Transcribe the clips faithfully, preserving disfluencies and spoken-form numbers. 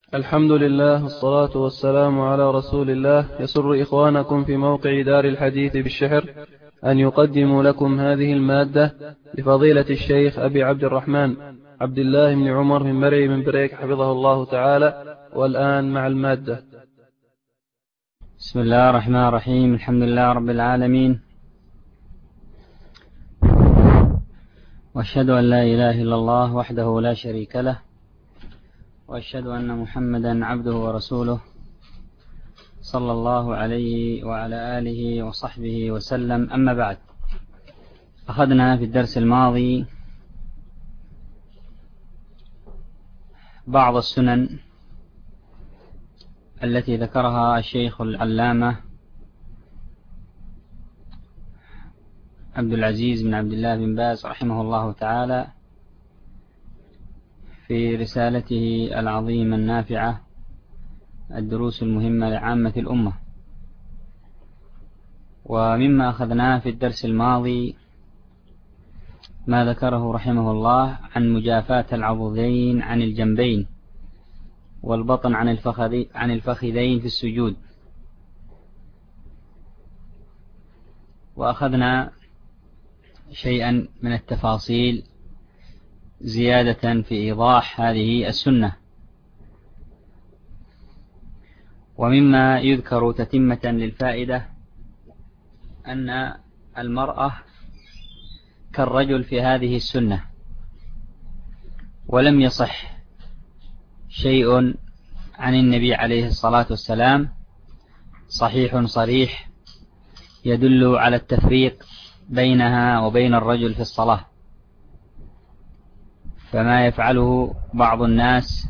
الحمد لله والصلاة والسلام على رسول الله. يسر إخوانكم في موقع دار الحديث بالشحر أن يقدموا لكم هذه المادة لفضيلة الشيخ أبي عبد الرحمن عبد الله بن عمر من مرعي من بريك حفظه الله تعالى. والآن مع المادة. بسم الله الرحمن الرحيم. الحمد لله رب العالمين، وأشهد أن لا إله إلا الله وحده لا شريك له، وأشهد أن محمدا عبده ورسوله صلى الله عليه وعلى آله وصحبه وسلم. أما بعد، أخذنا في الدرس الماضي بعض السنن التي ذكرها الشيخ العلامة عبد العزيز بن عبد الله بن باز رحمه الله تعالى في رسالته العظيمة النافعة الدروس المهمة لعامة الأمة. ومما أخذناه في الدرس الماضي ما ذكره رحمه الله عن مجافاة العضدين عن الجنبين والبطن عن الفخذين في السجود. وأخذنا شيئا من التفاصيل زيادة في إيضاح هذه السنة. ومما يذكر تتمة للفائدة أن المرأة كالرجل في هذه السنة، ولم يصح شيء عن النبي عليه الصلاة والسلام صحيح صريح يدل على التفريق بينها وبين الرجل في الصلاة. فما يفعله بعض الناس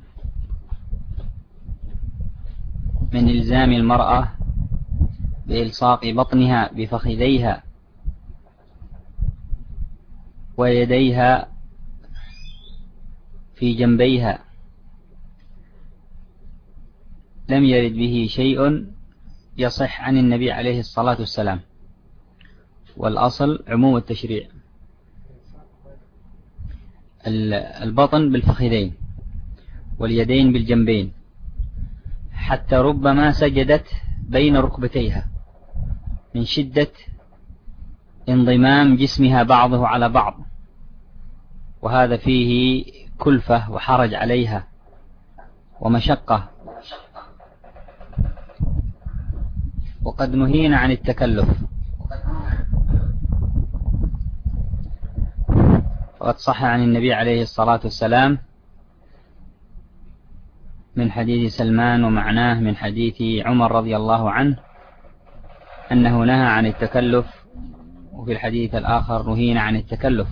من إلزام المرأة بإلصاق بطنها بفخذيها ويديها في جنبيها لم يرد به شيء يصح عن النبي عليه الصلاة والسلام. والأصل عموم التشريع، البطن بالفخذين واليدين بالجنبين، حتى ربما سجدت بين ركبتيها من شدة انضمام جسمها بعضه على بعض، وهذا فيه كلفة وحرج عليها ومشقة. وقد نهينا عن التكلف. وقد صح عن النبي عليه الصلاة والسلام من حديث سلمان ومعناه من حديث عمر رضي الله عنه أنه نهى عن التكلف، وفي الحديث الآخر نهينا عن التكلف.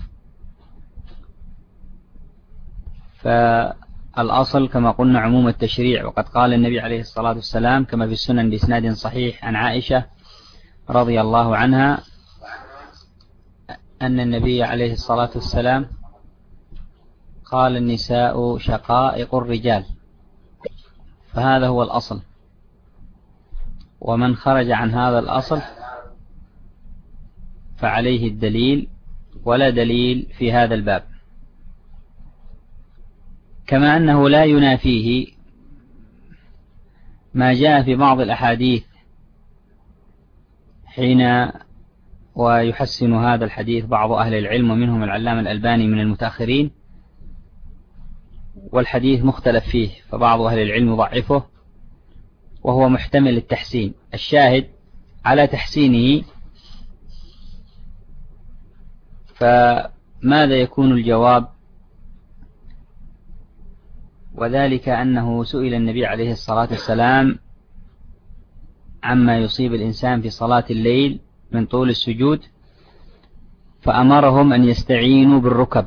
فالأصل كما قلنا عموم التشريع. وقد قال النبي عليه الصلاة والسلام كما في السنن بإسناد صحيح عن عائشة رضي الله عنها أن النبي عليه الصلاة والسلام قال: النساء شقائق الرجال. فهذا هو الأصل، ومن خرج عن هذا الأصل فعليه الدليل، ولا دليل في هذا الباب. كما أنه لا ينافيه ما جاء في بعض الأحاديث حين ويحسن هذا الحديث بعض أهل العلم ومنهم العلامة الألباني من المتأخرين، والحديث مختلف فيه، فبعض أهل العلم ضعفه وهو محتمل التحسين. الشاهد على تحسينه، فماذا يكون الجواب؟ وذلك أنه سئل النبي عليه الصلاة والسلام عما يصيب الإنسان في صلاة الليل من طول السجود، فأمرهم أن يستعينوا بالركب،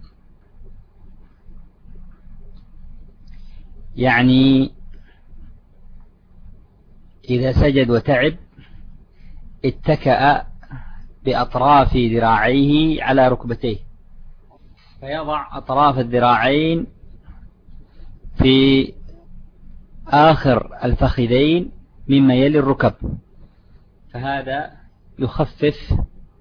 يعني إذا سجد وتعب اتكأ بأطراف ذراعيه على ركبتيه، فيضع أطراف الذراعين في آخر الفخذين مما يلي الركب، فهذا يخفف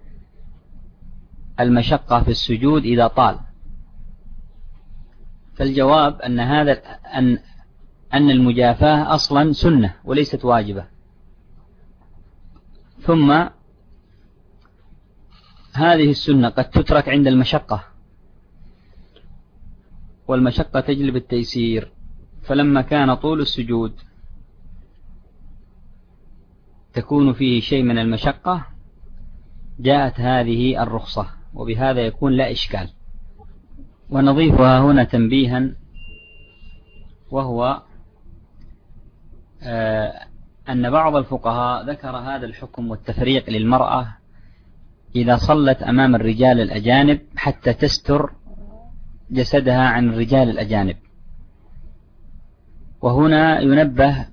المشقة في السجود إذا طال. فالجواب أن هذا أن أن المجافاة أصلا سنة وليست واجبة. ثم هذه السنة قد تترك عند المشقة، والمشقة تجلب التيسير، فلما كان طول السجود تكون فيه شيء من المشقة جاءت هذه الرخصة، وبهذا يكون لا إشكال. ونضيفها هنا تنبيها، وهو أن بعض الفقهاء ذكر هذا الحكم والتفريق للمرأة إذا صلت أمام الرجال الأجانب حتى تستر جسدها عن الرجال الأجانب. وهنا ينبه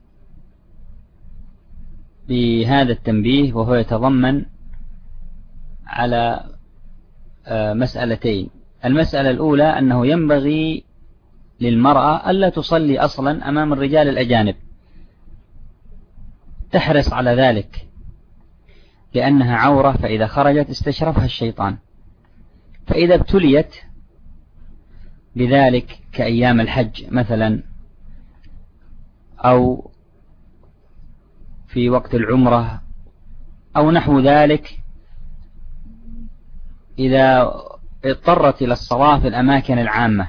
بهذا التنبيه، وهو يتضمن على مسألتين. المسألة الأولى أنه ينبغي للمرأة ألا تصلي أصلا أمام الرجال الأجانب، تحرص على ذلك لأنها عورة، فإذا خرجت استشرفها الشيطان. فإذا ابتليت بذلك كأيام الحج مثلا، أو في وقت العمرة أو نحو ذلك، إذا اضطرت إلى الصلاة في الأماكن العامة،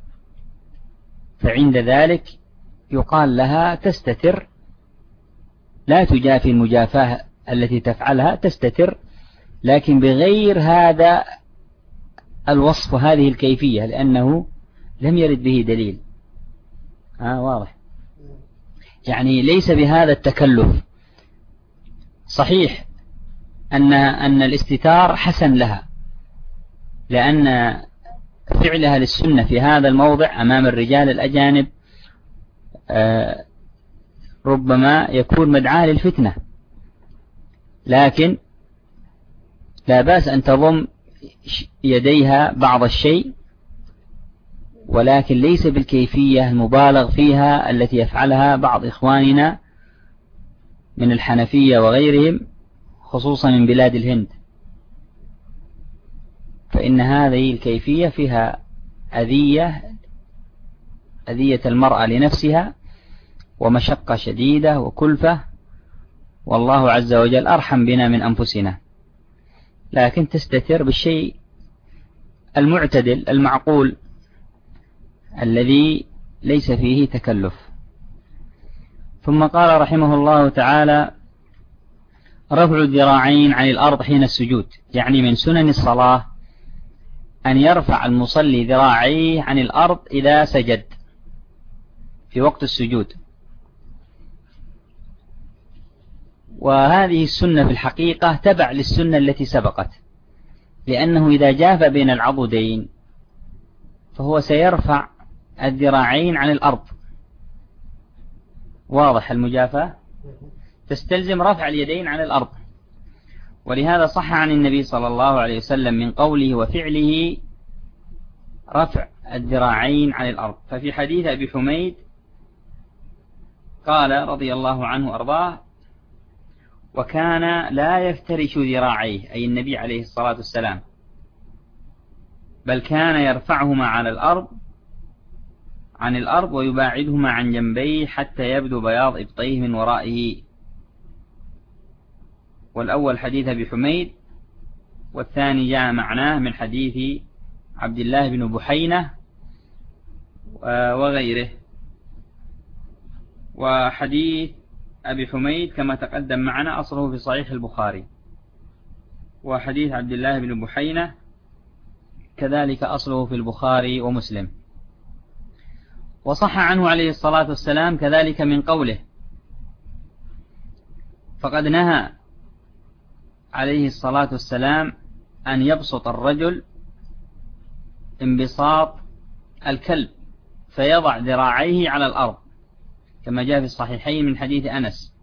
فعند ذلك يقال لها تستتر، لا تجافي المجافاة التي تفعلها، تستتر لكن بغير هذا الوصف وهذه الكيفية، لأنه لم يرد به دليل. آه واضح، يعني ليس بهذا التكلف. صحيح أن أن الاستتار حسن لها، لأن فعلها للسنة في هذا الموضع أمام الرجال الأجانب آه ربما يكون مدعاة للفتنة، لكن لا بأس أن تضم يديها بعض الشيء، ولكن ليس بالكيفية المبالغ فيها التي يفعلها بعض إخواننا من الحنفية وغيرهم، خصوصا من بلاد الهند، فإن هذه الكيفية فيها أذية أذية المرأة لنفسها ومشقة شديدة وكلفة، والله عز وجل أرحم بنا من أنفسنا. لكن تستتر بالشيء المعتدل المعقول الذي ليس فيه تكلف. ثم قال رحمه الله تعالى: رفع الذراعين عن الأرض حين السجود، يعني من سنن الصلاة أن يرفع المصلي ذراعيه عن الأرض إذا سجد في وقت السجود. وهذه السنة في الحقيقة تبع للسنة التي سبقت، لأنه إذا جاف بين العضدين فهو سيرفع الذراعين عن الأرض. واضح المجافاة تستلزم رفع اليدين عن الأرض، ولهذا صح عن النبي صلى الله عليه وسلم من قوله وفعله رفع الذراعين عن الأرض. ففي حديث أبي حميد قال رضي الله عنه أرضاه: وكان لا يفترش ذراعيه، أي النبي عليه الصلاة والسلام، بل كان يرفعهما على الأرض عن الأرض ويباعدهما عن جنبيه حتى يبدو بياض إبطيه من ورائه. والأول حديث أبي حميد، والثاني جاء معناه من حديث عبد الله بن بحينة وغيره. وحديث أبي حميد كما تقدم معنا أصله في صحيح البخاري، وحديث عبد الله بن بحينة كذلك أصله في البخاري ومسلم. وصح عنه عليه الصلاة والسلام كذلك من قوله، فقد نهى عليه الصلاة والسلام أن يبسط الرجل انبساط الكلب فيضع ذراعيه على الأرض، كما جاء في الصحيحين من حديث أنس.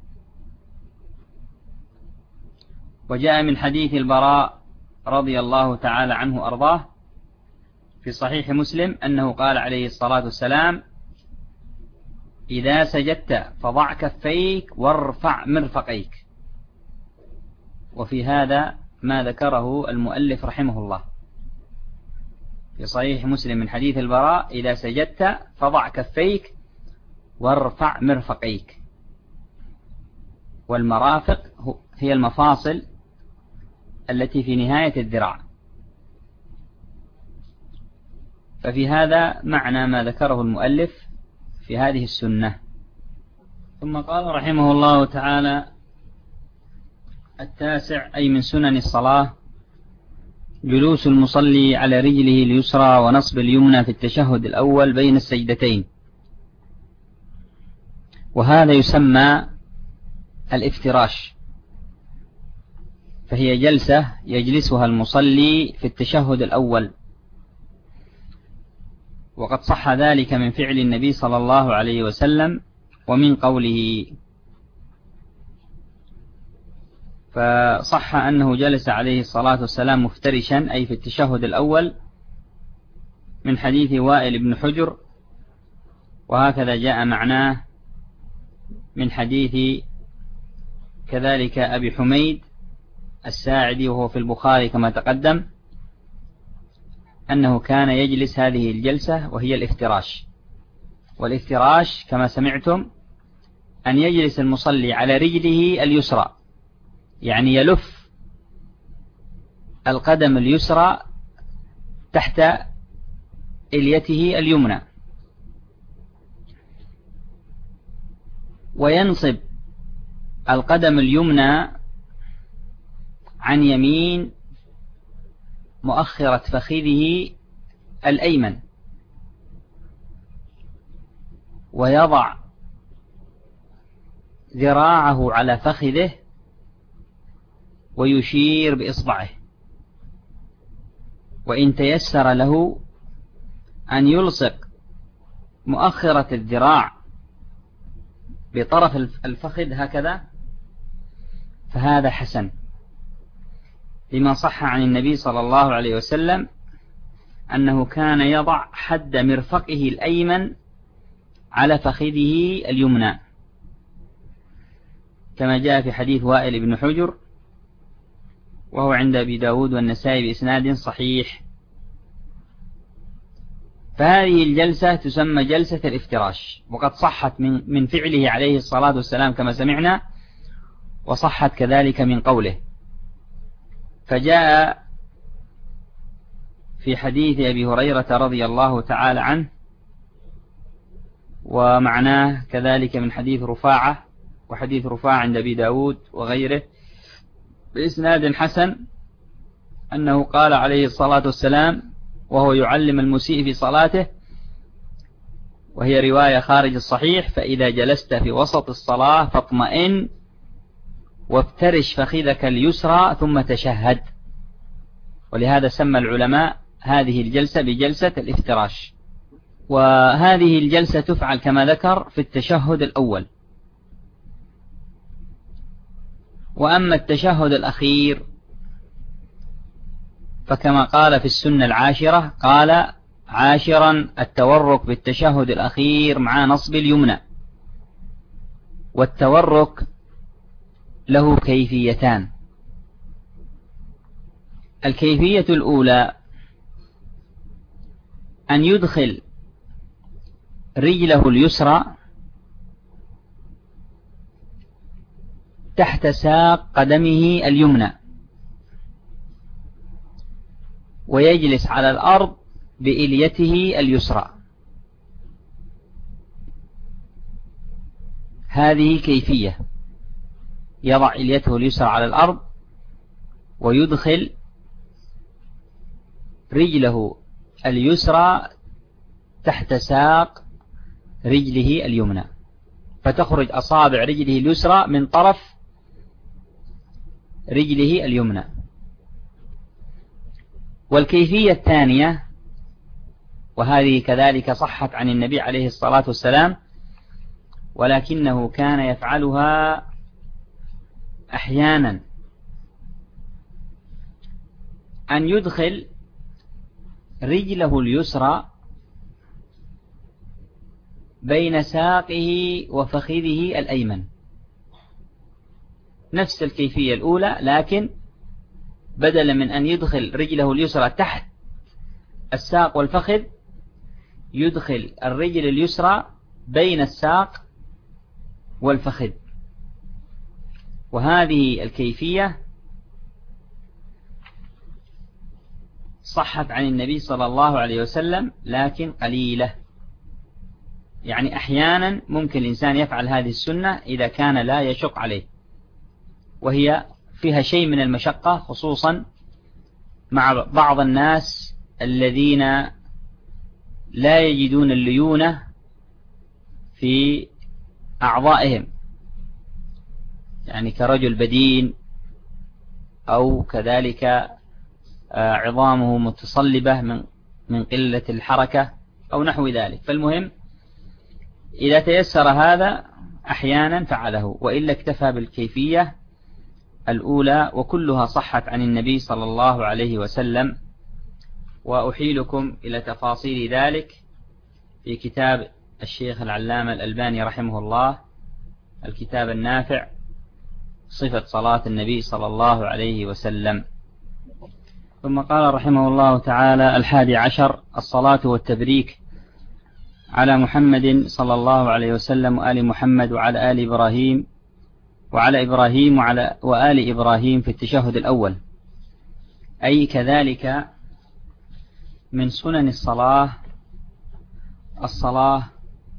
وجاء من حديث البراء رضي الله تعالى عنه أرضاه في صحيح مسلم أنه قال عليه الصلاة والسلام: إذا سجدت فضع كفيك وارفع مرفقيك. وفي هذا ما ذكره المؤلف رحمه الله في صحيح مسلم من حديث البراء: إذا سجدت فضع كفيك وارفع مرفقيك. والمرافق هي المفاصل التي في نهاية الذراع. ففي هذا معنى ما ذكره المؤلف في هذه السنة. ثم قال رحمه الله تعالى: التاسع أي من سنن الصلاة جلوس المصلي على رجله اليسرى ونصب اليمنى في التشهد الأول بين السجدتين، وهذا يسمى الافتراش، فهي جلسة يجلسها المصلي في التشهد الأول، وقد صح ذلك من فعل النبي صلى الله عليه وسلم ومن قوله. فصح أنه جلس عليه الصلاة والسلام مفترشا أي في التشهد الأول من حديث وائل بن حجر، وهكذا جاء معناه من حديث كذلك أبي حميد الساعدي وهو في البخاري كما تقدم، أنه كان يجلس هذه الجلسة وهي الافتراش. والافتراش كما سمعتم أن يجلس المصلي على رجله اليسرى، يعني يلف القدم اليسرى تحت إليته اليمنى، وينصب القدم اليمنى عن يمين مؤخرة فخذه الأيمن، ويضع ذراعه على فخذه ويشير بإصبعه، وإن تيسر له أن يلصق مؤخرة الذراع بطرف الفخذ هكذا فهذا حسن، لما صح عن النبي صلى الله عليه وسلم أنه كان يضع حد مرفقه الأيمن على فخذه اليمنى، كما جاء في حديث وائل بن حجر وهو عند أبي داود والنسائي بإسناد صحيح. فهذه الجلسة تسمى جلسة الافتراش، وقد صحت من, من فعله عليه الصلاة والسلام كما سمعنا، وصحت كذلك من قوله. فجاء في حديث أبي هريرة رضي الله تعالى عنه، ومعناه كذلك من حديث رفاعة، وحديث رفاعة عند أبي داود وغيره بإسناد حسن، أنه قال عليه الصلاة والسلام وهو يعلم المسيء في صلاته، وهي رواية خارج الصحيح: فإذا جلست في وسط الصلاة فاطمئن وافترش فخذك اليسرى ثم تشهد. ولهذا سمى العلماء هذه الجلسة بجلسة الافتراش. وهذه الجلسة تفعل كما ذكر في التشهد الأول. وأما التشهد الأخير فكما قال في السنة العاشرة قال: عاشرا التورك بالتشهد الأخير مع نصب اليمنى. والتورك له كيفيتان: الكيفية الأولى أن يدخل رجله اليسرى تحت ساق قدمه اليمنى ويجلس على الأرض بإليته اليسرى. هذه كيفية: يضع إليته اليسرى على الأرض ويدخل رجله اليسرى تحت ساق رجله اليمنى، فتخرج أصابع رجله اليسرى من طرف رجله اليمنى. والكيفية الثانية، وهذه كذلك صحت عن النبي عليه الصلاة والسلام ولكنه كان يفعلها أحيانا، أن يدخل رجله اليسرى بين ساقه وفخذه الأيمن، نفس الكيفية الأولى، لكن بدلا من أن يدخل رجله اليسرى تحت الساق والفخذ يدخل الرجل اليسرى بين الساق والفخذ. وهذه الكيفية صحت عن النبي صلى الله عليه وسلم لكن قليلة، يعني أحيانا ممكن الإنسان يفعل هذه السنة إذا كان لا يشق عليه، وهي فيها شيء من المشقة خصوصا مع بعض الناس الذين لا يجدون الليونة في أعضائهم، يعني كرجل بدين أو كذلك عظامه متصلبة من من قلة الحركة أو نحو ذلك. فالمهم إذا تيسر هذا أحيانا فعله، وإلا اكتفى بالكيفية الأولى، وكلها صحت عن النبي صلى الله عليه وسلم. وأحيلكم إلى تفاصيل ذلك في كتاب الشيخ العلامة الألباني رحمه الله، الكتاب النافع صفة صلاة النبي صلى الله عليه وسلم. ثم قال رحمه الله تعالى: الحادي عشر: الصلاة والتبريك على محمد صلى الله عليه وسلم وآل محمد وعلى آل إبراهيم وعلى إبراهيم وعلى وآل إبراهيم في التشهد الأول. أي كذلك من سنن الصلاة الصلاة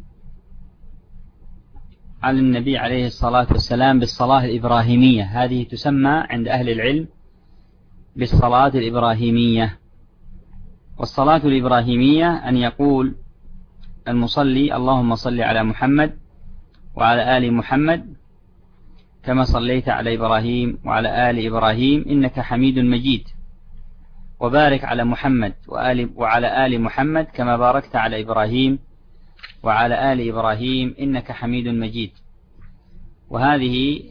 على النبي عليه الصلاة والسلام بالصلاة الإبراهيمية، هذه تسمى عند أهل العلم بالصلاة الإبراهيمية. والصلاة الإبراهيمية أن يقول المصلي: اللهم صل على محمد وعلى آل محمد كما صليت على إبراهيم وعلى آل إبراهيم إنك حميد مجيد، وبارك على محمد وآل وعلى آل محمد كما باركت على إبراهيم وعلى آل إبراهيم إنك حميد مجيد. وهذه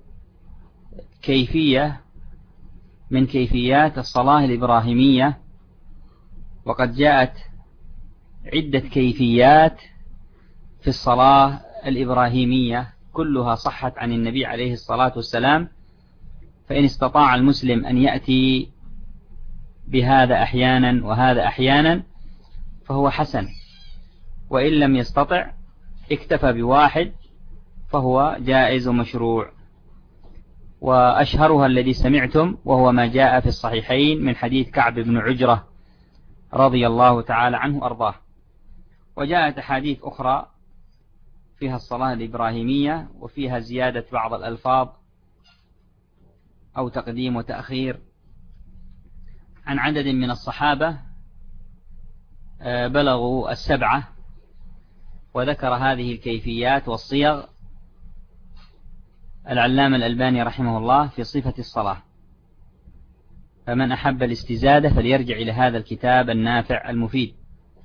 كيفية من كيفيات الصلاة الإبراهيمية، وقد جاءت عدة كيفيات في الصلاة الإبراهيمية كلها صحت عن النبي عليه الصلاة والسلام. فإن استطاع المسلم أن يأتي بهذا أحيانا وهذا أحيانا فهو حسن، وإن لم يستطع اكتفى بواحد فهو جائز ومشروع. وأشهرها الذي سمعتم وهو ما جاء في الصحيحين من حديث كعب بن عجرة رضي الله تعالى عنه أرضاه. وجاءت أحاديث أخرى فيها الصلاة الإبراهيمية وفيها زيادة بعض الألفاظ أو تقديم وتأخير عن عدد من الصحابة بلغوا السبعة، وذكر هذه الكيفيات والصيغ العلامة الألباني رحمه الله في صفة الصلاة. فمن أحب الاستزادة فليرجع إلى هذا الكتاب النافع المفيد.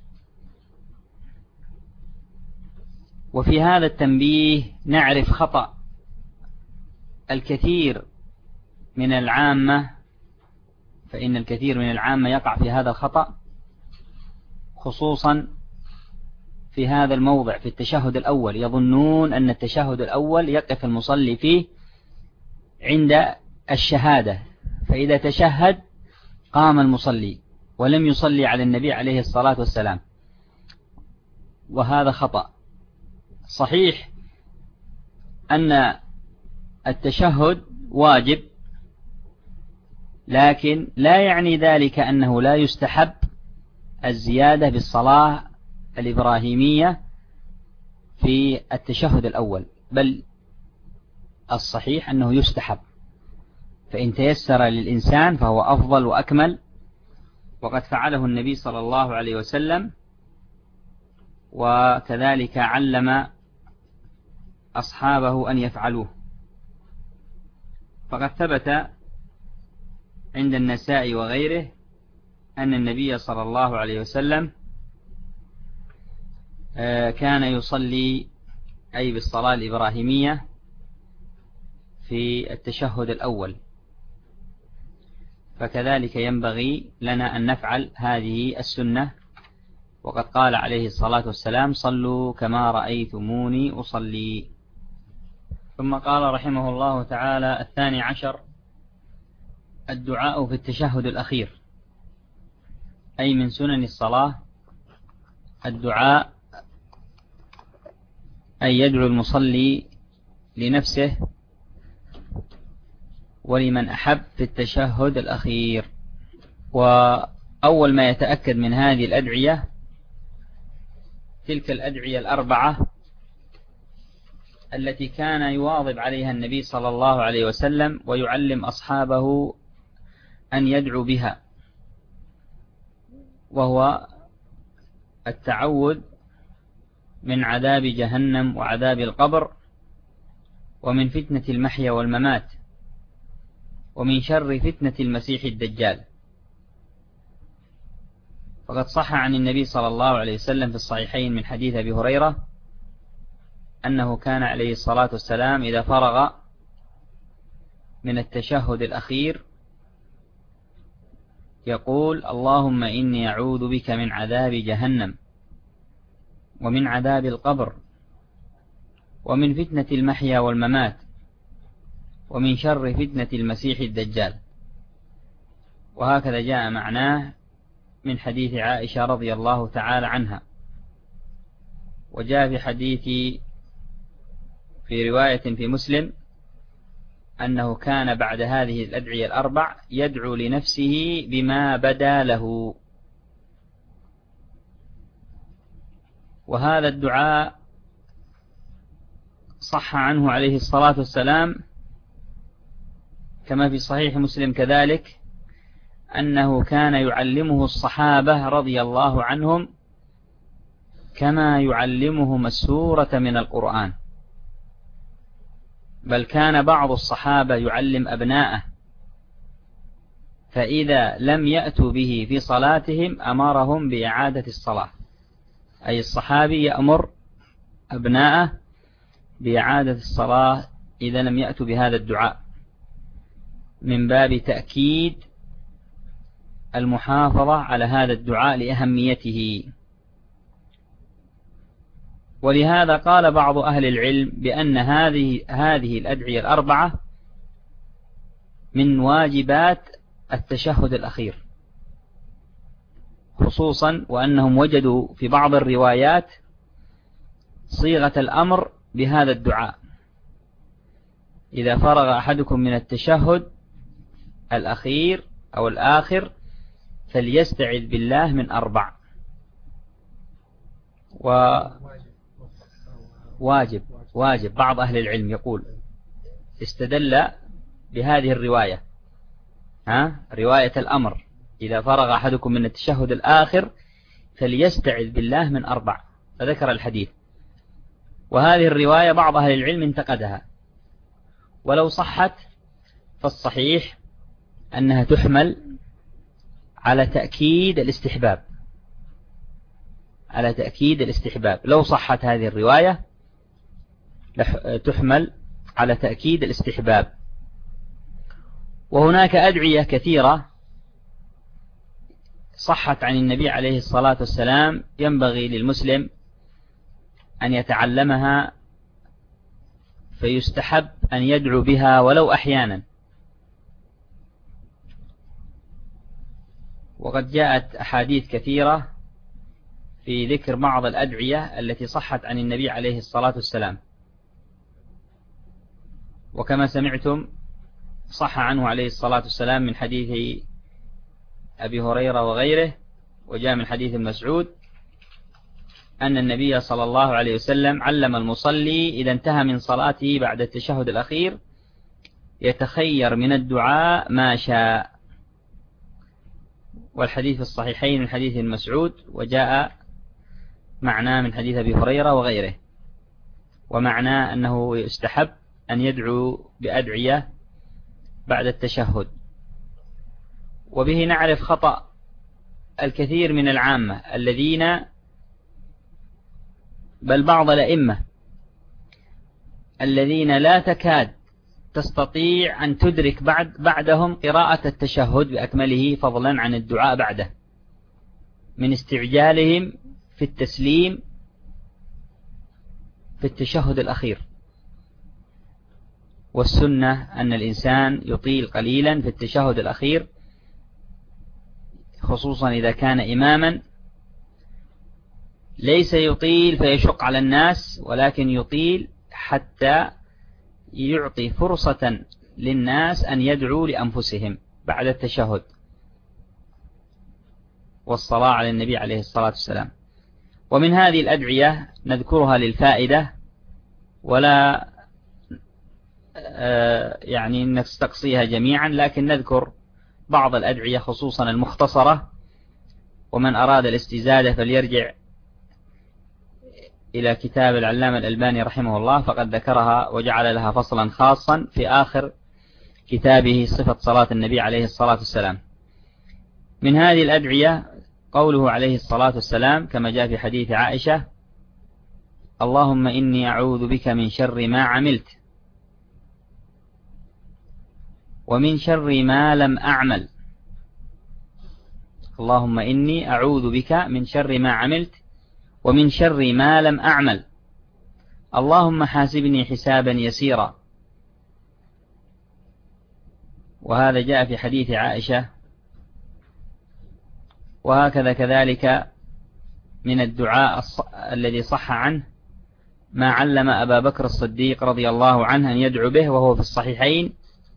وفي هذا التنبيه نعرف خطأ الكثير من العامة، فإن الكثير من العامة يقع في هذا الخطأ خصوصا في هذا الموضع في التشهد الأول. يظنون أن التشهد الأول يقف المصلي فيه عند الشهادة، فإذا تشهد قام المصلي ولم يصلي على النبي عليه الصلاة والسلام، وهذا خطأ. صحيح أن التشهد واجب، لكن لا يعني ذلك أنه لا يستحب الزيادة بالصلاة الإبراهيمية في التشهد الأول، بل الصحيح أنه يستحب، فإن تيسر للإنسان فهو أفضل وأكمل، وقد فعله النبي صلى الله عليه وسلم، وكذلك علم أصحابه أن يفعلوه. فقد ثبت عند النسائي وغيره أن النبي صلى الله عليه وسلم كان يصلي أي بالصلاة الإبراهيمية في التشهد الأول، فكذلك ينبغي لنا أن نفعل هذه السنة. وقد قال عليه الصلاة والسلام: صلوا كما رأيتموني أصلي. ثم قال رحمه الله تعالى: الثاني عشر: الدعاء في التشهد الأخير. أي من سنن الصلاة الدعاء أن يدعو المصلي لنفسه ولمن أحب في التشهد الأخير. وأول ما يتأكد من هذه الأدعية تلك الأدعية الأربعة التي كان يواظب عليها النبي صلى الله عليه وسلم ويعلم أصحابه أن يدعو بها، وهو التعوذ من عذاب جهنم وعذاب القبر، ومن فتنة المحيا والممات، ومن شر فتنة المسيح الدجال. فقد صح عن النبي صلى الله عليه وسلم في الصحيحين من حديث أبي هريرة أنه كان عليه الصلاة والسلام إذا فرغ من التشهد الأخير يقول: اللهم إني أعوذ بك من عذاب جهنم، ومن عذاب القبر، ومن فتنة المحيا والممات، ومن شر فتنة المسيح الدجال. وهكذا جاء معناه من حديث عائشة رضي الله تعالى عنها. وجاء في حديث في رواية في مسلم أنه كان بعد هذه الأدعية الأربع يدعو لنفسه بما بدا له. وهذا الدعاء صح عنه عليه الصلاة والسلام كما في صحيح مسلم كذلك أنه كان يعلمه الصحابة رضي الله عنهم كما يعلمهم السورة من القرآن، بل كان بعض الصحابة يعلم أبناءه، فإذا لم يأتوا به في صلاتهم أمرهم بإعادة الصلاة. أي الصحابي يأمر أبناءه بإعادة الصلاة إذا لم يأتوا بهذا الدعاء، من باب تأكيد المحافظة على هذا الدعاء لأهميته. ولهذا قال بعض أهل العلم بأن هذه هذه الأدعية الأربعة من واجبات التشهد الأخير، خصوصا وأنهم وجدوا في بعض الروايات صيغة الأمر بهذا الدعاء: إذا فرغ أحدكم من التشهد الأخير أو الآخر فليستعذ بالله من أربع. وواجب واجب بعض أهل العلم يقول استدل بهذه الرواية، ها رواية الأمر: إذا فرغ أحدكم من التشهد الآخر فليستعذ بالله من أربع، فذكر الحديث. وهذه الرواية بعض أهل العلم انتقدها، ولو صحت فالصحيح أنها تحمل على تأكيد الاستحباب، على تأكيد الاستحباب. لو صحت هذه الرواية تحمل على تأكيد الاستحباب. وهناك أدعية كثيرة صحت عن النبي عليه الصلاة والسلام ينبغي للمسلم أن يتعلمها، فيستحب أن يدعو بها ولو أحيانا. وقد جاءت أحاديث كثيرة في ذكر بعض الأدعية التي صحت عن النبي عليه الصلاة والسلام. وكما سمعتم صح عنه عليه الصلاة والسلام من حديث أبي هريرة وغيره، وجاء من حديث مسعود أن النبي صلى الله عليه وسلم علم المصلي إذا انتهى من صلاته بعد التشهد الأخير يتخير من الدعاء ما شاء. والحديث الصحيحين من حديث مسعود، وجاء معناه من حديث أبي هريرة وغيره، ومعناه أنه يستحب أن يدعو بأدعية بعد التشهد. وبه نعرف خطأ الكثير من العامة الذين بل بعض الأئمة الذين لا تكاد تستطيع أن تدرك بعد بعدهم قراءة التشهد بأكمله فضلا عن الدعاء بعده، من استعجالهم في التسليم في التشهد الأخير. والسنة أن الإنسان يطيل قليلا في التشهد الأخير، خصوصا إذا كان إماما، ليس يطيل فيشق على الناس، ولكن يطيل حتى يعطي فرصة للناس أن يدعوا لأنفسهم بعد التشهد والصلاة على النبي عليه الصلاة والسلام. ومن هذه الأدعية نذكرها للفائدة ولا يعني نستقصيها جميعا، لكن نذكر بعض الأدعية خصوصا المختصرة، ومن أراد الاستزادة فليرجع إلى كتاب العلامة الألباني رحمه الله، فقد ذكرها وجعل لها فصلا خاصا في آخر كتابه صفة صلاة النبي عليه الصلاة والسلام. من هذه الأدعية قوله عليه الصلاة والسلام كما جاء في حديث عائشة: اللهم إني أعوذ بك من شر ما عملت ومن شر ما لم أعمل. اللهم إني أعوذ بك من شر ما عملت ومن شر ما لم أعمل، اللهم حاسبني حسابا يسيرا. وهذا جاء في حديث عائشة. وهكذا كذلك من الدعاء الذي صح عنه ما علم أبا بكر الصديق رضي الله عنه أن يدعو به وهو في الصحيحين،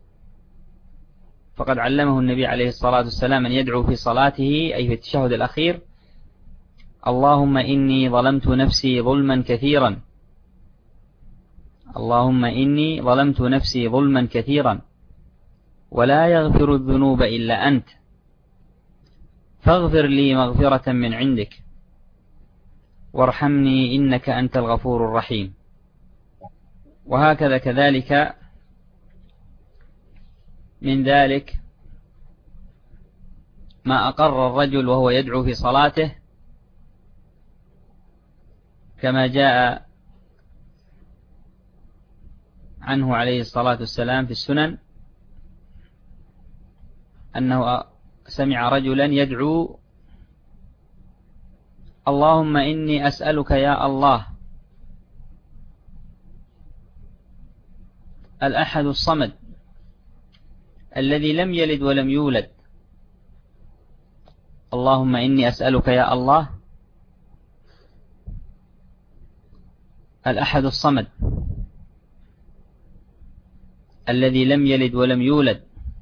فقد علمه النبي عليه الصلاة والسلام أن يدعو في صلاته أي في التشهد الأخير: اللهم إني ظلمت نفسي ظلما كثيرا اللهم إني ظلمت نفسي ظلما كثيرا ولا يغفر الذنوب إلا أنت فاغفر لي مغفرة من عندك وارحمني إنك أنت الغفور الرحيم. وهكذا كذلك من ذلك ما أقر الرجل وهو يدعو في صلاته كما جاء عنه عليه الصلاة والسلام في السنن أنه سمع رجلا يدعو: اللهم إني أسألك يا الله الأحد الصمد الذي لم يلد ولم يولد. اللهم إني أسألك يا الله الأحد الصمد الذي لم يلد ولم يولد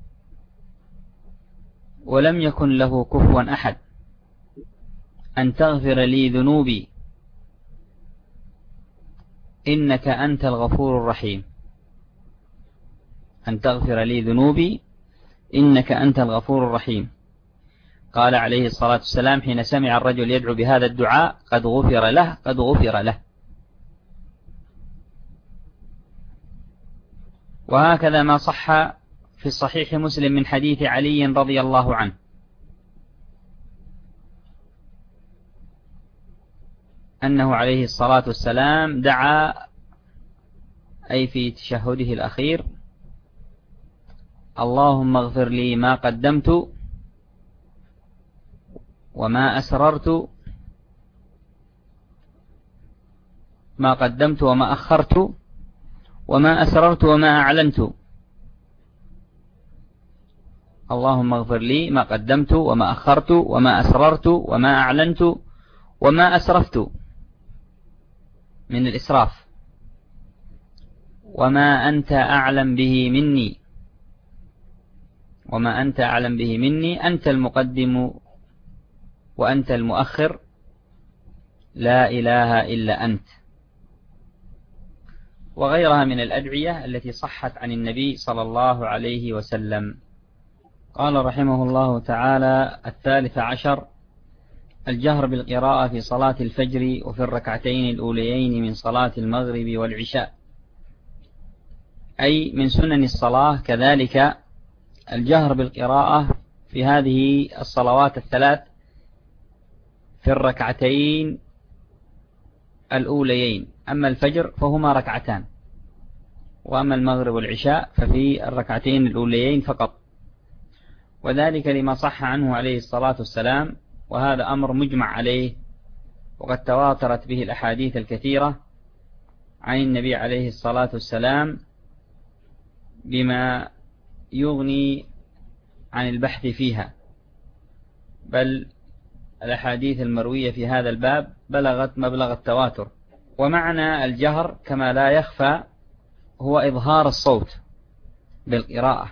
ولم يكن له كفوا أحد أن تغفر لي ذنوبي إنك أنت الغفور الرحيم. أن تغفر لي ذنوبي إنك أنت الغفور الرحيم. قال عليه الصلاة والسلام حين سمع الرجل يدعو بهذا الدعاء: قد غفر له قد غفر له. وهكذا ما صح في الصحيح مسلم من حديث علي رضي الله عنه أنه عليه الصلاة والسلام دعا أي في تشهده الأخير: اللهم اغفر لي ما قدمت وما أسررت ما قدمت وما أخرت وما أسررت وما أعلنت. اللهم اغفر لي ما قدمت وما أخرت وما أسررت وما أعلنت وما أسرفت من الإسراف وما أنت أعلم به مني وما أنت أعلم به مني أنت المقدم وأنت المؤخر لا إله إلا أنت. وغيرها من الأدعية التي صحت عن النبي صلى الله عليه وسلم. قال رحمه الله تعالى: الثالث عشر الجهر بالقراءة في صلاة الفجر وفي الركعتين الأوليين من صلاة المغرب والعشاء، أي من سنن الصلاة كذلك الجهر بالقراءة في هذه الصلوات الثلاث في الركعتين الأوليين. أما الفجر فهما ركعتان، وأما المغرب والعشاء ففي الركعتين الأوليين فقط، وذلك لما صح عنه عليه الصلاة والسلام، وهذا أمر مجمع عليه وقد تواترت به الأحاديث الكثيرة عن النبي عليه الصلاة والسلام بما يغني عن البحث فيها، بل الأحاديث المروية في هذا الباب بلغت مبلغ التواتر. ومعنى الجهر كما لا يخفى هو إظهار الصوت بالقراءة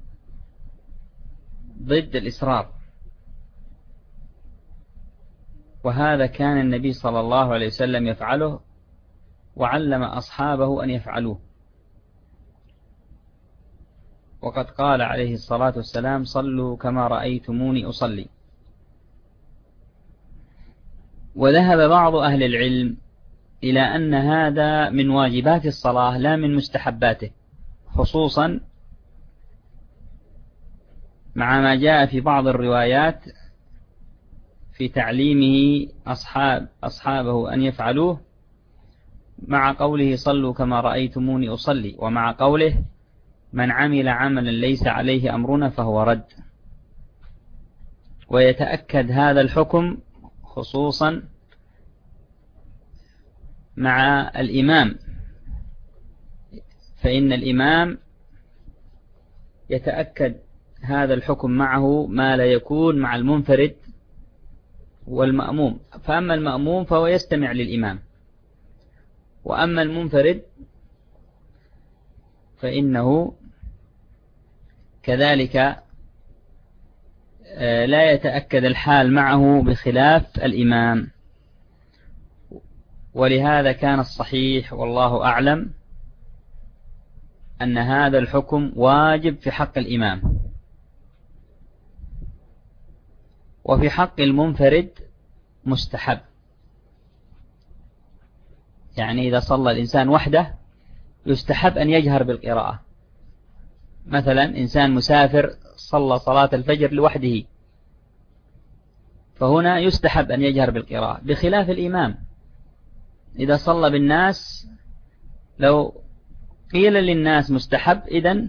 ضد الإسرار، وهذا كان النبي صلى الله عليه وسلم يفعله وعلم أصحابه أن يفعلوه. وقد قال عليه الصلاة والسلام: صلوا كما رأيتموني أصلي. وذهب بعض أهل العلم إلى أن هذا من واجبات الصلاة لا من مستحباته، خصوصا مع ما جاء في بعض الروايات في تعليمه أصحاب أصحابه أن يفعلوه، مع قوله صلوا كما رأيتموني أصلي، ومع قوله من عمل عملا ليس عليه أمرنا فهو رد. ويتأكد هذا الحكم خصوصا مع الإمام، فإن الإمام يتأكد هذا الحكم معه ما لا يكون مع المنفرد والمأموم. فأما المأموم فهو يستمع للإمام، وأما المنفرد فإنه كذلك لا يتأكد الحال معه بخلاف الإمام. ولهذا كان الصحيح والله أعلم أن هذا الحكم واجب في حق الإمام، وفي حق المنفرد مستحب. يعني إذا صلى الإنسان وحده يستحب أن يجهر بالقراءة. مثلا إنسان مسافر صلى صلاة الفجر لوحده، فهنا يستحب أن يجهر بالقراءة، بخلاف الإمام إذا صلى بالناس. لو قيل للناس مستحب، إذن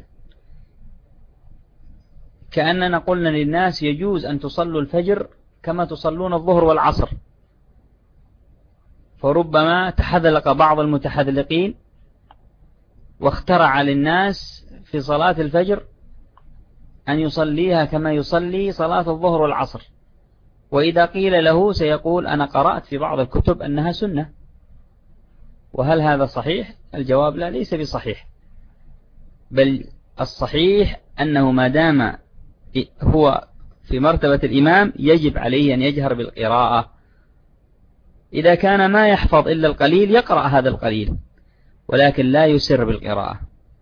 كأننا قلنا للناس يجوز أن تصلوا الفجر كما تصلون الظهر والعصر، فربما تحذلق بعض المتحذلقين واخترع للناس في صلاة الفجر أن يصليها كما يصلي صلاة الظهر والعصر، وإذا قيل له سيقول أنا قرأت في بعض الكتب أنها سنة. وهل هذا صحيح؟ الجواب لا، ليس بصحيح، بل الصحيح أنه ما دام هو في مرتبة الإمام يجب عليه أن يجهر بالقراءة. إذا كان ما يحفظ إلا القليل يقرأ هذا القليل، ولكن لا يسر بالقراءة،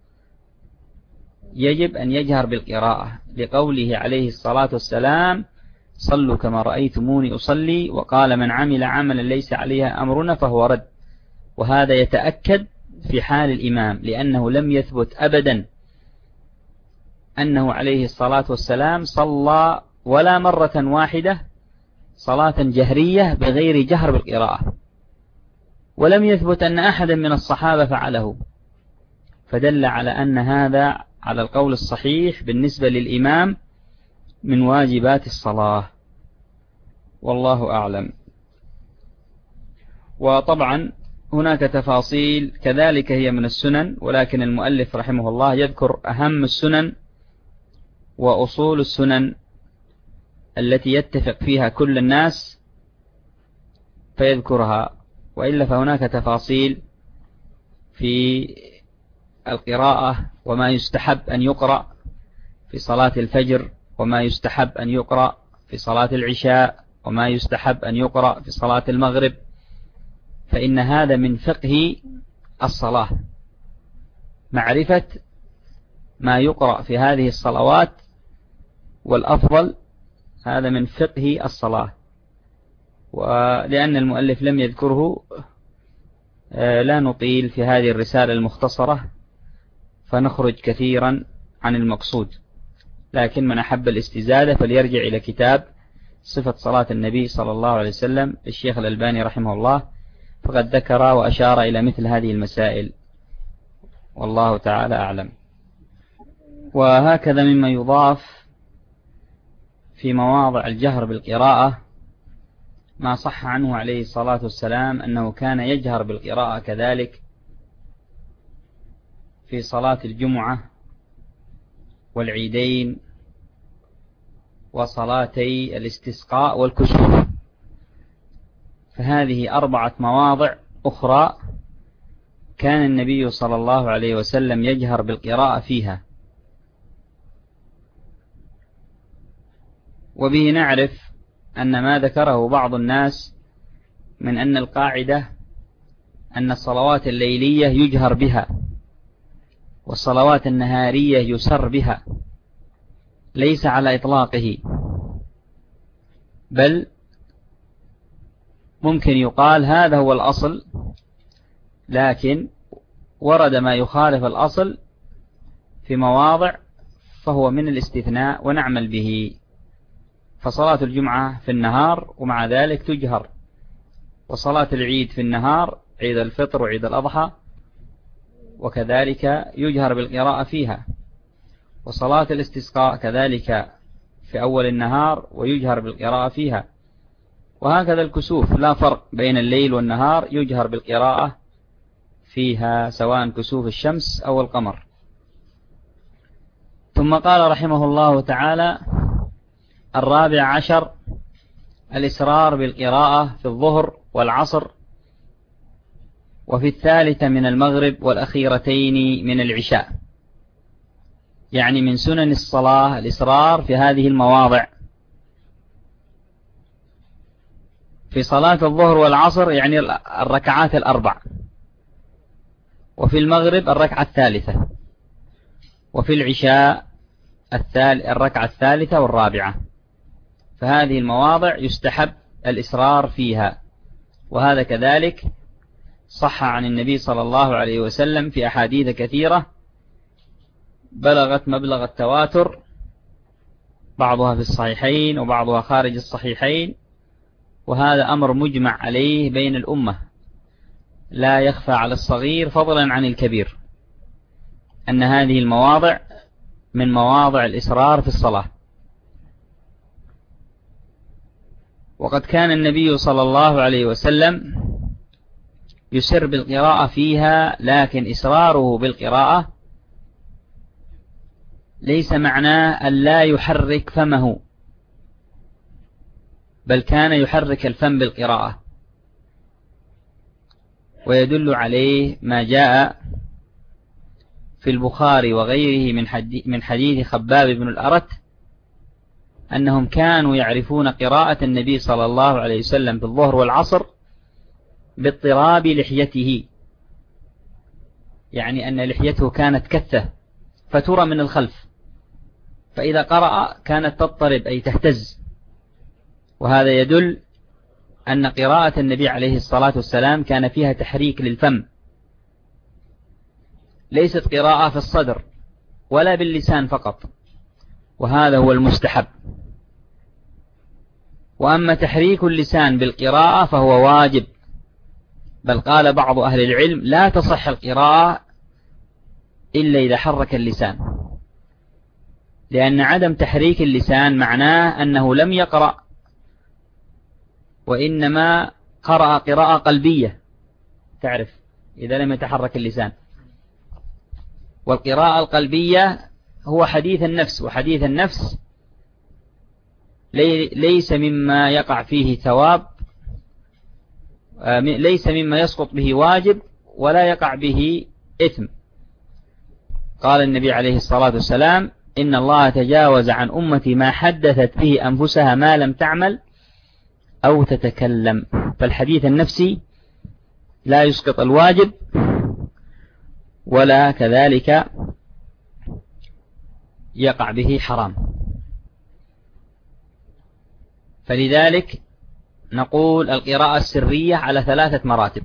يجب أن يجهر بالقراءة، لقوله عليه الصلاة والسلام: صلوا كما رأيتموني أصلي، وقال من عمل عملا ليس عليها أمرنا فهو رد. وهذا يتأكد في حال الإمام، لأنه لم يثبت أبدا أنه عليه الصلاة والسلام صلى ولا مرة واحدة صلاة جهرية بغير جهر بالقراءة، ولم يثبت أن أحدا من الصحابة فعله، فدل على أن هذا على القول الصحيح بالنسبة للإمام من واجبات الصلاة، والله أعلم. وطبعا هناك تفاصيل كذلك هي من السنن، ولكن المؤلف رحمه الله يذكر أهم السنن وأصول السنن التي يتفق فيها كل الناس فيذكرها، وإلا فهناك تفاصيل في القراءة، وما يستحب أن يقرأ في صلاة الفجر، وما يستحب أن يقرأ في صلاة العشاء، وما يستحب أن يقرأ في صلاة المغرب، فإن هذا من فقه الصلاة، معرفة ما يقرأ في هذه الصلوات، والأفضل هذا من فقه الصلاة. ولأن المؤلف لم يذكره لا نطيل في هذه الرسالة المختصرة فنخرج كثيرا عن المقصود، لكن من أحب الاستزادة فليرجع إلى كتاب صفة صلاة النبي صلى الله عليه وسلم الشيخ الألباني رحمه الله، فقد ذكر وأشار إلى مثل هذه المسائل، والله تعالى أعلم. وهكذا مما يضاف في مواضع الجهر بالقراءة ما صح عنه عليه الصلاة والسلام أنه كان يجهر بالقراءة كذلك في صلاة الجمعة والعيدين وصلاتي الاستسقاء والكسوف، فهذه أربعة مواضع أخرى كان النبي صلى الله عليه وسلم يجهر بالقراءة فيها. وبه نعرف أن ما ذكره بعض الناس من أن القاعدة أن الصلوات الليلية يجهر بها والصلوات النهارية يسر بها ليس على إطلاقه، بل ممكن يقال هذا هو الأصل، لكن ورد ما يخالف الأصل في مواضع فهو من الاستثناء ونعمل به. فصلاة الجمعة في النهار ومع ذلك تجهر، وصلاة العيد في النهار عيد الفطر وعيد الأضحى وكذلك يجهر بالقراءة فيها، وصلاة الاستسقاء كذلك في أول النهار ويجهر بالقراءة فيها، وهكذا الكسوف لا فرق بين الليل والنهار يجهر بالقراءة فيها سواء كسوف الشمس أو القمر. ثم قال رحمه الله تعالى: الرابع عشر الإسرار بالقراءة في الظهر والعصر وفي الثالثة من المغرب والأخيرتين من العشاء. يعني من سنن الصلاة الإسرار في هذه المواضع. في صلاة الظهر والعصر يعني الركعات الأربع، وفي المغرب الركعة الثالثة، وفي العشاء الركعة الثالثة والرابعة. فهذه المواضع يستحب الإسرار فيها، وهذا كذلك صح عن النبي صلى الله عليه وسلم في أحاديث كثيرة بلغت مبلغ التواتر، بعضها في الصحيحين وبعضها خارج الصحيحين، وهذا أمر مجمع عليه بين الأمة لا يخفى على الصغير فضلا عن الكبير، أن هذه المواضع من مواضع الإسرار في الصلاة. وقد كان النبي صلى الله عليه وسلم يسر بالقراءة فيها، لكن إسراره بالقراءة ليس معناه أن لا يحرك فمه، بل كان يحرك الفم بالقراءة. ويدل عليه ما جاء في البخاري وغيره من حديث خباب بن الأرت أنهم كانوا يعرفون قراءة النبي صلى الله عليه وسلم في الظهر والعصر باضطراب لحيته، يعني أن لحيته كانت كثة فترى من الخلف، فإذا قرأ كانت تضطرب أي تهتز. وهذا يدل أن قراءة النبي عليه الصلاة والسلام كان فيها تحريك للفم، ليست قراءة في الصدر ولا باللسان فقط، وهذا هو المستحب. وأما تحريك اللسان بالقراءة فهو واجب، بل قال بعض أهل العلم لا تصح القراءة إلا إذا حرك اللسان، لأن عدم تحريك اللسان معناه أنه لم يقرأ، وإنما قرأ قراءة قلبية، تعرف إذا لم يتحرك اللسان. والقراءة القلبية هو حديث النفس، وحديث النفس ليس مما يقع فيه ثواب، ليس مما يسقط به واجب ولا يقع به إثم. قال النبي عليه الصلاة والسلام: إن الله تجاوز عن أمتي ما حدثت به أنفسها ما لم تعمل أو تتكلم. فالحديث النفسي لا يسقط الواجب ولا كذلك يقع به حرام. فلذلك نقول القراءة السرية على ثلاثة مراتب.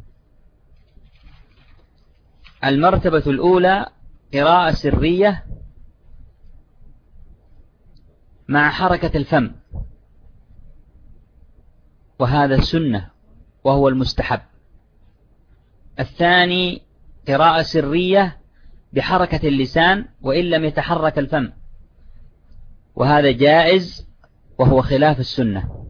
المرتبة الأولى قراءة سرية مع حركة الفم، وهذا السنة وهو المستحب. الثاني قراءة سرية بحركة اللسان وإن لم يتحرك الفم، وهذا جائز وهو خلاف السنة.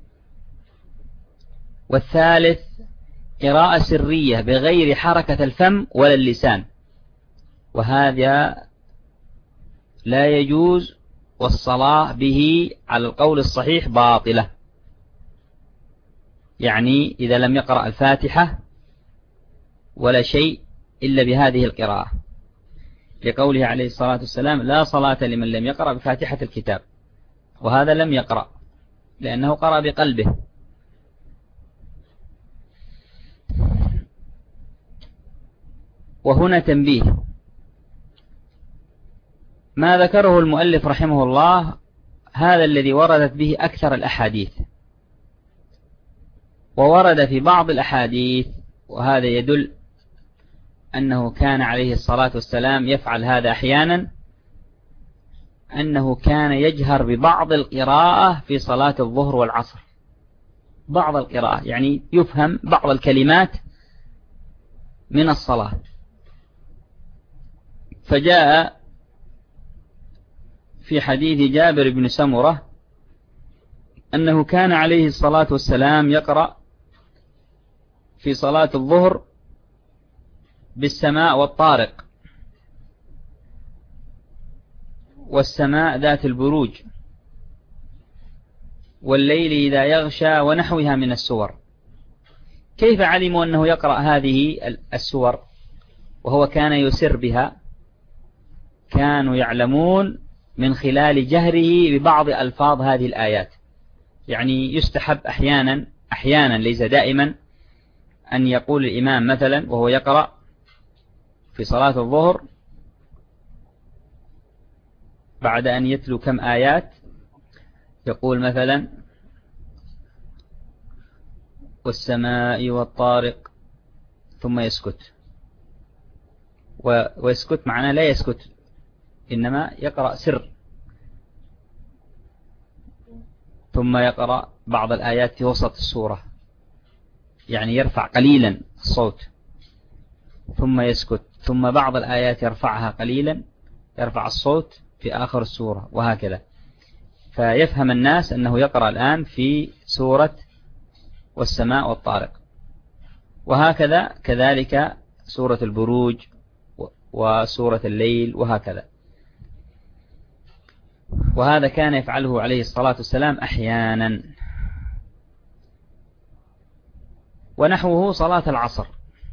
والثالث قراءة سرية بغير حركة الفم ولا اللسان، وهذا لا يجوز، والصلاة به على القول الصحيح باطلة. يعني إذا لم يقرأ الفاتحة ولا شيء إلا بهذه القراءة، لقوله عليه الصلاة والسلام لا صلاة لمن لم يقرأ بفاتحة الكتاب، وهذا لم يقرأ لأنه قرأ بقلبه. وهنا تنبيه، ما ذكره المؤلف رحمه الله هذا الذي وردت به أكثر الأحاديث، وورد في بعض الأحاديث وهذا يدل أنه كان عليه الصلاة والسلام يفعل هذا أحيانا، أنه كان يجهر ببعض القراءة في صلاة الظهر والعصر، بعض القراءة يعني يفهم بعض الكلمات من الصلاة. فجاء في حديث جابر بن سمرة أنه كان عليه الصلاة والسلام يقرأ في صلاة الظهر بالسماء والطارق والسماء ذات البروج والليل إذا يغشى ونحوها من السور. كيف علموا أنه يقرأ هذه السور وهو كان يسر بها؟ كانوا يعلمون من خلال جهره ببعض ألفاظ هذه الآيات. يعني يستحب أحيانا أحيانا ليس دائما أن يقول الإمام مثلا وهو يقرأ في صلاة الظهر بعد أن يتلو كم آيات يقول مثلا والسماء والطارق ثم يسكت، ويسكت معناه لا يسكت إنما يقرأ سر، ثم يقرأ بعض الآيات في وسط السورة يعني يرفع قليلا الصوت ثم يسكت، ثم بعض الآيات يرفعها قليلا يرفع الصوت في آخر السورة، وهكذا. فيفهم الناس أنه يقرأ الآن في سورة والسماء والطارق، وهكذا كذلك سورة البروج وسورة الليل وهكذا. وهذا كان يفعله عليه الصلاة والسلام أحيانا. ونحوه صلاة العصر،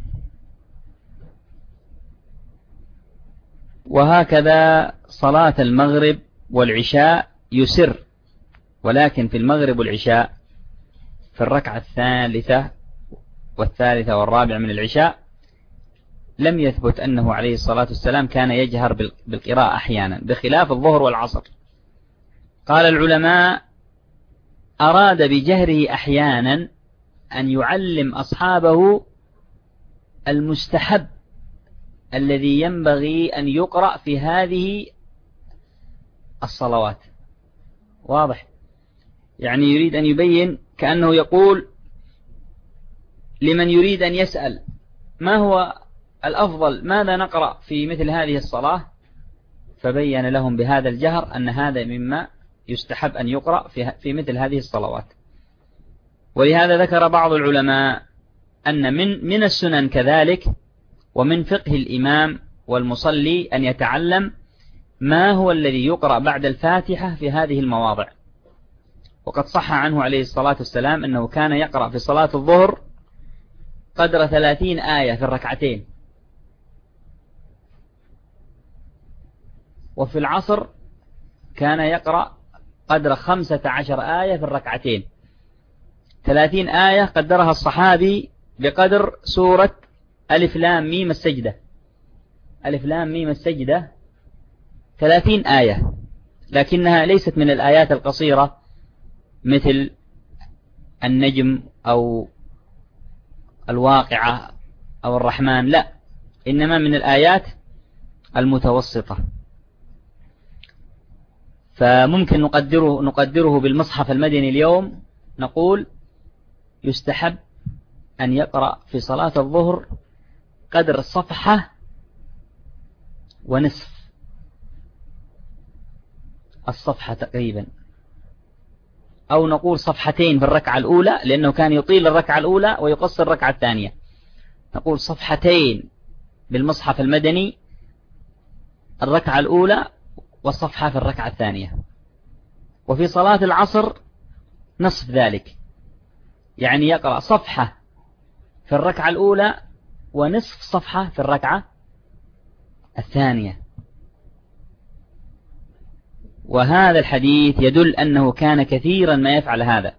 وهكذا صلاة المغرب والعشاء يسر، ولكن في المغرب والعشاء في الركعة الثالثة والثالثة والرابعة من العشاء لم يثبت أنه عليه الصلاة والسلام كان يجهر بالقراءة أحيانا بخلاف الظهر والعصر. قال العلماء أراد بجهره أحيانا أن يعلم أصحابه المستحب الذي ينبغي أن يقرأ في هذه الصلوات. واضح؟ يعني يريد أن يبين كأنه يقول لمن يريد أن يسأل ما هو الأفضل، ماذا نقرأ في مثل هذه الصلاة، فبين لهم بهذا الجهر أن هذا مما يستحب أن يقرأ في مثل هذه الصلوات. ولهذا ذكر بعض العلماء أن من من السنن كذلك ومن فقه الإمام والمصلي أن يتعلم ما هو الذي يقرأ بعد الفاتحة في هذه المواضع. وقد صح عنه عليه الصلاة والسلام أنه كان يقرأ في صلاة الظهر قدر ثلاثين آية في الركعتين، وفي العصر كان يقرأ قدر خمسة عشر آية في الركعتين. ثلاثين آية قدرها الصحابي بقدر سورة ألف لام ميم السجدة. ألف لام ميم السجدة ثلاثين آية، لكنها ليست من الآيات القصيرة مثل النجم أو الواقعة أو الرحمن، لا، إنما من الآيات المتوسطة. فممكن نقدره, نقدره بالمصحف المدني اليوم نقول يستحب أن يقرأ في صلاة الظهر قدر صفحة ونصف، الصفحة تقريبا، أو نقول صفحتين في الركعة الأولى لأنه كان يطيل الركعة الأولى ويقصر الركعة الثانية، نقول صفحتين بالمصحف المدني الركعة الأولى والصفحة في الركعة الثانية. وفي صلاة العصر نصف ذلك، يعني يقرأ صفحة في الركعة الأولى ونصف صفحة في الركعة الثانية. وهذا الحديث يدل أنه كان كثيرا ما يفعل هذا،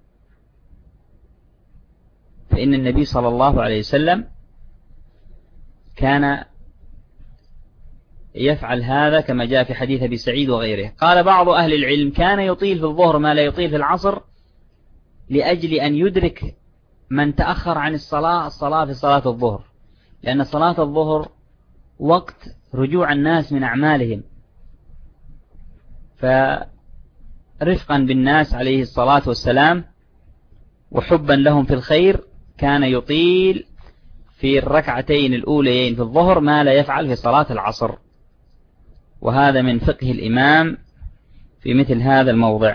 فإن النبي صلى الله عليه وسلم كان يفعل هذا كما جاء في حديث أبي سعيد وغيره. قال بعض أهل العلم كان يطيل في الظهر ما لا يطيل في العصر لأجل أن يدرك من تأخر عن الصلاة الصلاة في صلاة الظهر، لأن صلاة الظهر وقت رجوع الناس من أعمالهم، فرفقا بالناس عليه الصلاة والسلام وحبا لهم في الخير كان يطيل في الركعتين الأوليين في الظهر ما لا يفعل في صلاة العصر. وهذا من فقه الإمام في مثل هذا الموضع.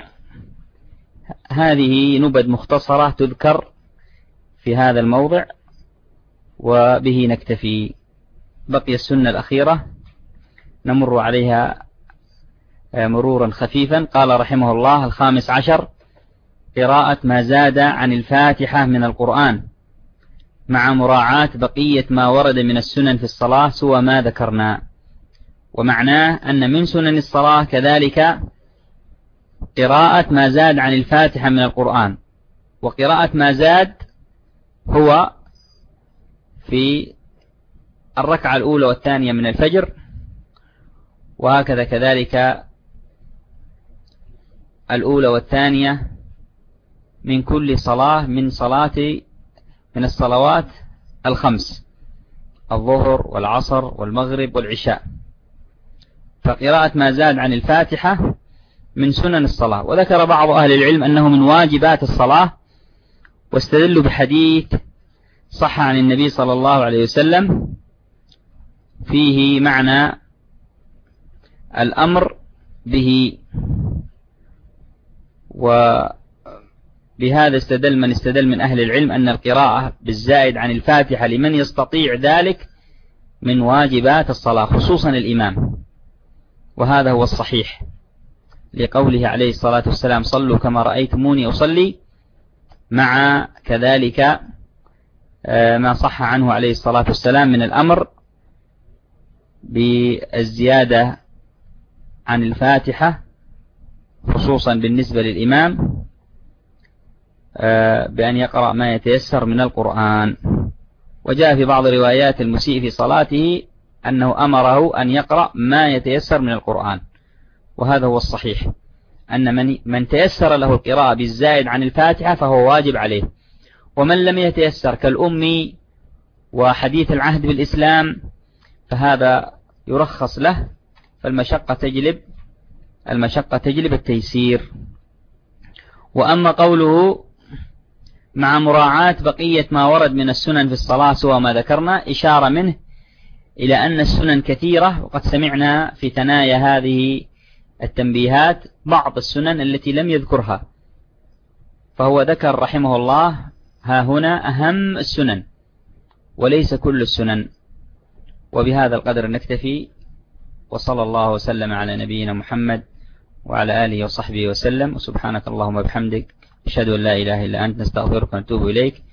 هذه نبذ مختصرة تذكر في هذا الموضع وبه نكتفي. بقي السنة الأخيرة نمر عليها مرورا خفيفا. قال رحمه الله: الخامس عشر قراءة ما زاد عن الفاتحة من القرآن مع مراعاة بقية ما ورد من السنن في الصلاة سوى ما ذكرنا. ومعناه أن من سنن الصلاة كذلك قراءة ما زاد عن الفاتحة من القرآن، وقراءة ما زاد هو في الركعة الأولى والثانية من الفجر، وهكذا كذلك الأولى والثانية من كل صلاة من صلاة من الصلوات الخمس: الظهر والعصر والمغرب والعشاء. فقراءة ما زاد عن الفاتحة من سنن الصلاة. وذكر بعض أهل العلم أنه من واجبات الصلاة، واستدلوا بحديث صح عن النبي صلى الله عليه وسلم فيه معنى الأمر به. وبهذا استدل من استدل من أهل العلم أن القراءة بالزائد عن الفاتحة لمن يستطيع ذلك من واجبات الصلاة خصوصا الإمام، وهذا هو الصحيح لقوله عليه الصلاة والسلام: صلوا كما رأيتموني أصلي، مع كذلك ما صح عنه عليه الصلاة والسلام من الأمر بالزيادة عن الفاتحة خصوصا بالنسبة للإمام بأن يقرأ ما يتيسر من القرآن. وجاء في بعض روايات المسيء في صلاته أنه أمره أن يقرأ ما يتيسر من القرآن، وهذا هو الصحيح، أن من, من تيسر له القراءة بالزائد عن الفاتحة فهو واجب عليه. ومن لم يتيسر كالأمي وحديث العهد بالإسلام فهذا يرخص له، فالمشقة تجلب المشقة تجلب التيسير. وأما قوله مع مراعاة بقية ما ورد من السنن في الصلاة سوى ما ذكرنا، إشارة منه إلى أن السنن كثيرة، وقد سمعنا في ثنايا هذه التنبيهات بعض السنن التي لم يذكرها، فهو ذكر رحمه الله ها هنا أهم السنن وليس كل السنن. وبهذا القدر نكتفي، وصلى الله وسلم على نبينا محمد وعلى آله وصحبه وسلم. وسبحانك اللهم وبحمدك، أشهد أن لا إله إلا أنت، نستغفرك ونتوب إليك.